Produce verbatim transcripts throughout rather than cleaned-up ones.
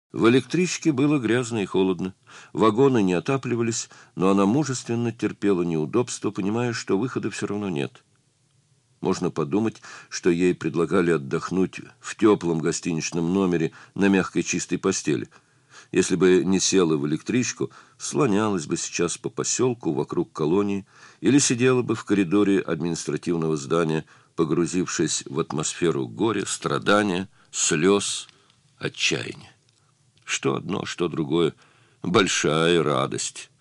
В электричке было грязно и холодно. Вагоны не отапливались, но она мужественно терпела неудобства, понимая, что выхода все равно нет. Можно подумать, что ей предлагали отдохнуть в теплом гостиничном номере на мягкой чистой постели. Если бы не села в электричку, слонялась бы сейчас по поселку вокруг колонии или сидела бы в коридоре административного здания, погрузившись в атмосферу горя, страдания, слез, отчаяния. Что одно, что другое. Большая радость.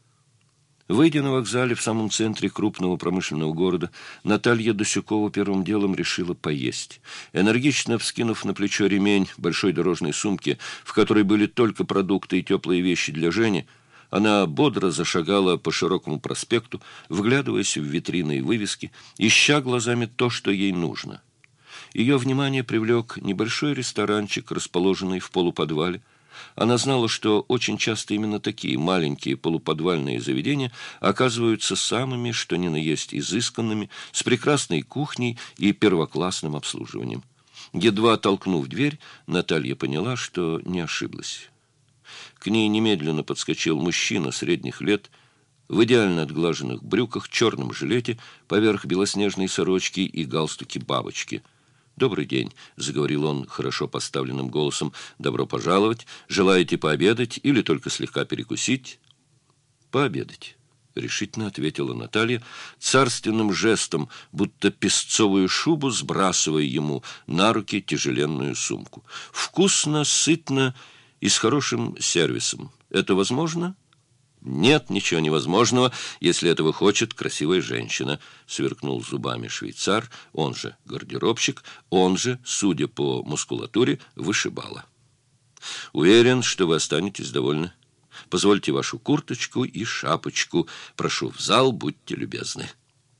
Выйдя на вокзале в самом центре крупного промышленного города, Наталья Досюкова первым делом решила поесть. Энергично вскинув на плечо ремень большой дорожной сумки, в которой были только продукты и теплые вещи для Жени, она бодро зашагала по широкому проспекту, вглядываясь в витрины и вывески, ища глазами то, что ей нужно. Ее внимание привлек небольшой ресторанчик, расположенный в полуподвале. Она знала, что очень часто именно такие маленькие полуподвальные заведения оказываются самыми, что ни на есть, изысканными, с прекрасной кухней и первоклассным обслуживанием. Едва толкнув дверь, Наталья поняла, что не ошиблась. К ней немедленно подскочил мужчина средних лет, в идеально отглаженных брюках, черном жилете, поверх белоснежной сорочки и галстуки бабочки. «Добрый день», — заговорил он хорошо поставленным голосом. «Добро пожаловать. Желаете пообедать или только слегка перекусить?» «Пообедать», — решительно ответила Наталья, царственным жестом, будто песцовую шубу, сбрасывая ему на руки тяжеленную сумку. «Вкусно, сытно и с хорошим сервисом. Это возможно?» «Нет, ничего невозможного, если этого хочет красивая женщина», — сверкнул зубами швейцар, он же гардеробщик, он же, судя по мускулатуре, вышибала. «Уверен, что вы останетесь довольны. Позвольте вашу курточку и шапочку. Прошу в зал, будьте любезны».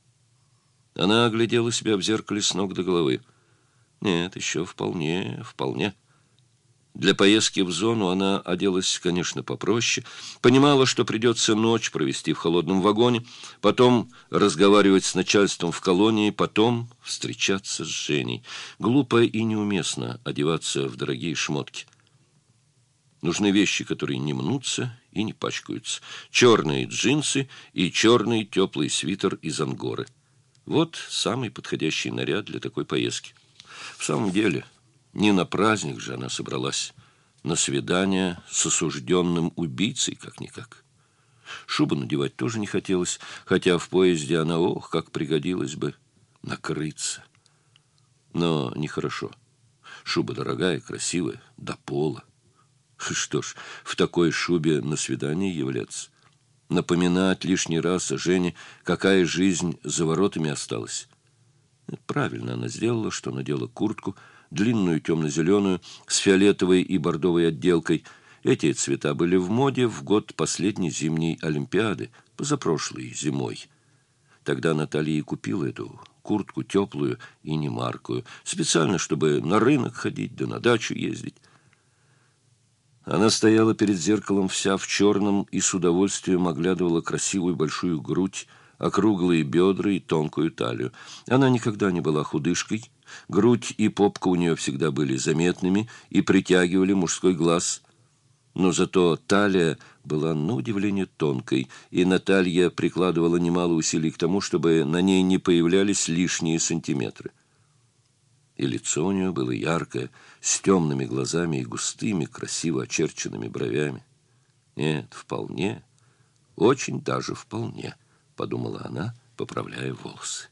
Она оглядела себя в зеркале с ног до головы. «Нет, еще вполне, вполне». Для поездки в зону она оделась, конечно, попроще, понимала, что придется ночь провести в холодном вагоне, потом разговаривать с начальством в колонии, потом встречаться с Женей. Глупо и неуместно одеваться в дорогие шмотки. Нужны вещи, которые не мнутся и не пачкаются. Черные джинсы и черный теплый свитер из ангоры. Вот самый подходящий наряд для такой поездки. В самом деле... Не на праздник же она собралась, на свидание с осужденным убийцей, как-никак. Шубу надевать тоже не хотелось, хотя в поезде она, ох, как пригодилась бы накрыться. Но нехорошо. Шуба дорогая, красивая, до пола. Что ж, в такой шубе на свидание являться? Напоминать лишний раз о Жене, какая жизнь за воротами осталась. Правильно она сделала, что надела куртку, длинную темно-зеленую, с фиолетовой и бордовой отделкой. Эти цвета были в моде в год последней зимней Олимпиады, позапрошлой зимой. Тогда Наталья и купила эту куртку теплую и немаркую, специально, чтобы на рынок ходить, да на дачу ездить. Она стояла перед зеркалом вся в черном и с удовольствием оглядывала красивую большую грудь, округлые бедра и тонкую талию. Она никогда не была худышкой. Грудь и попка у нее всегда были заметными и притягивали мужской глаз. Но зато талия была на удивление тонкой, и Наталья прикладывала немало усилий к тому, чтобы на ней не появлялись лишние сантиметры. И лицо у нее было яркое, с темными глазами и густыми, красиво очерченными бровями. Нет, вполне, очень даже вполне, подумала она, поправляя волосы.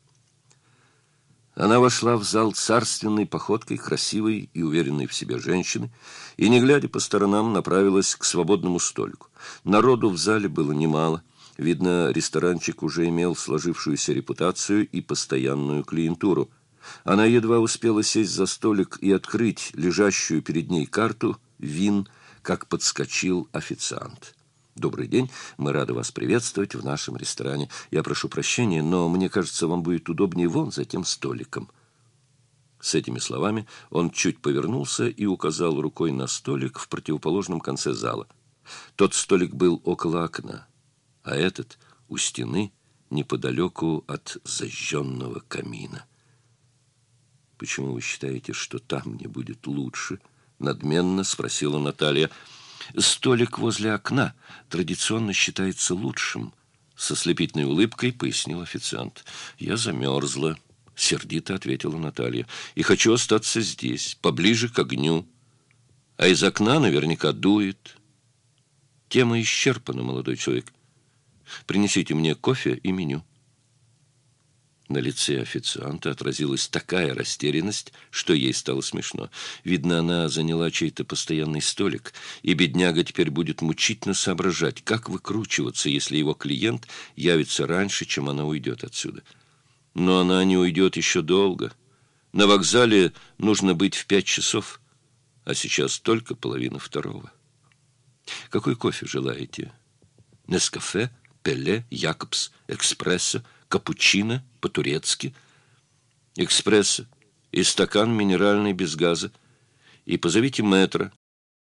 Она вошла в зал царственной походкой красивой и уверенной в себе женщины и, не глядя по сторонам, направилась к свободному столику. Народу в зале было немало. Видно, ресторанчик уже имел сложившуюся репутацию и постоянную клиентуру. Она едва успела сесть за столик и открыть лежащую перед ней карту вин, как подскочил официант. «Добрый день, мы рады вас приветствовать в нашем ресторане. Я прошу прощения, но мне кажется, вам будет удобнее вон за тем столиком». С этими словами он чуть повернулся и указал рукой на столик в противоположном конце зала. Тот столик был около окна, а этот у стены, неподалеку от зажженного камина. «Почему вы считаете, что там мне будет лучше?» — — надменно спросила Наталья. «Столик возле окна традиционно считается лучшим», — со слепительной улыбкой пояснил официант. «Я замерзла», — сердито ответила Наталья, — «и хочу остаться здесь, поближе к огню. А из окна наверняка дует». «Тема исчерпана, молодой человек. Принесите мне кофе и меню». На лице официанта отразилась такая растерянность, что ей стало смешно. Видно, она заняла чей-то постоянный столик, и бедняга теперь будет мучительно соображать, как выкручиваться, если его клиент явится раньше, чем она уйдет отсюда. Но она не уйдет еще долго. На вокзале нужно быть в пять часов, а сейчас только половина второго. «Какой кофе желаете? Нескафе, Пеле, Якобс, Экспрессо, капучино по-турецки?» «Экспрессо и стакан минеральный без газа. И позовите мэтра,